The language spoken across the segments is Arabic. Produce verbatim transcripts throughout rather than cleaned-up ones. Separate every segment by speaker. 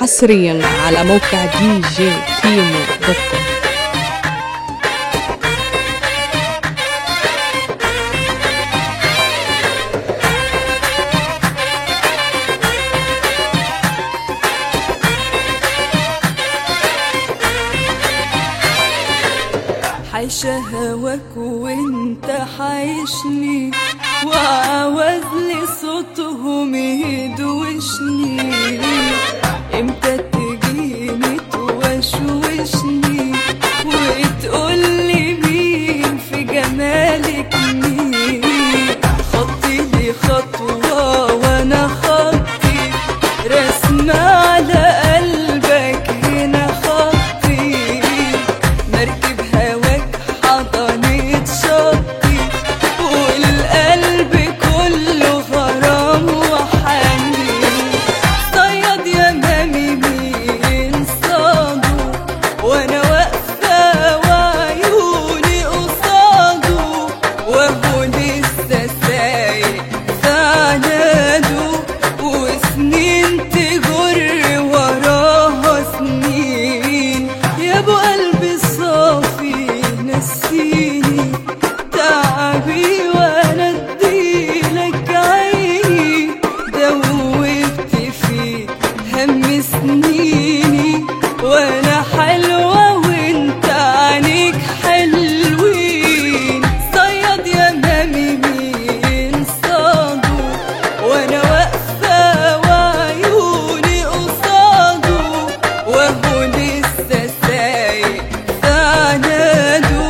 Speaker 1: حصريا على موقع دي جي كيمو دوت كوم.
Speaker 2: عايشة هواك وانت حايشني، وعوزلي صوتهم يدوشني. امتى تجيني توشوشني وتقولي مين في جمالك مين؟ خطي لي خطوة وانا خطي رسمة على قلبك هنا خطي. مركب هواك حضنت شطي والقلب كله غرام وحنين. صياد يا مامي مين صاده وانا واقفة وعيوني قصاده، وهو لسه سايق في عناده وسنين تجر وراها سنين. يا ابو قلبي صافي نسيني تعبي وانا اديلك عيني، دوبت فيك هم سنيني وانا حلوة وانت عينيك حلوين. صياد يا مامي مين صاده وانا واقفة وعيوني قصاده، وهو لسه سايق في عناده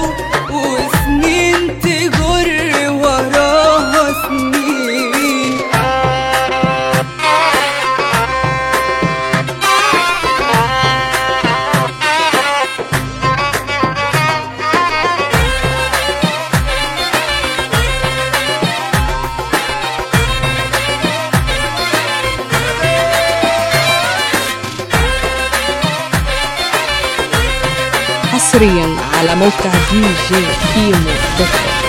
Speaker 2: وسنين تجر وراها سنين.
Speaker 1: حصريا على موقع دي جي كيمو دوت كوم.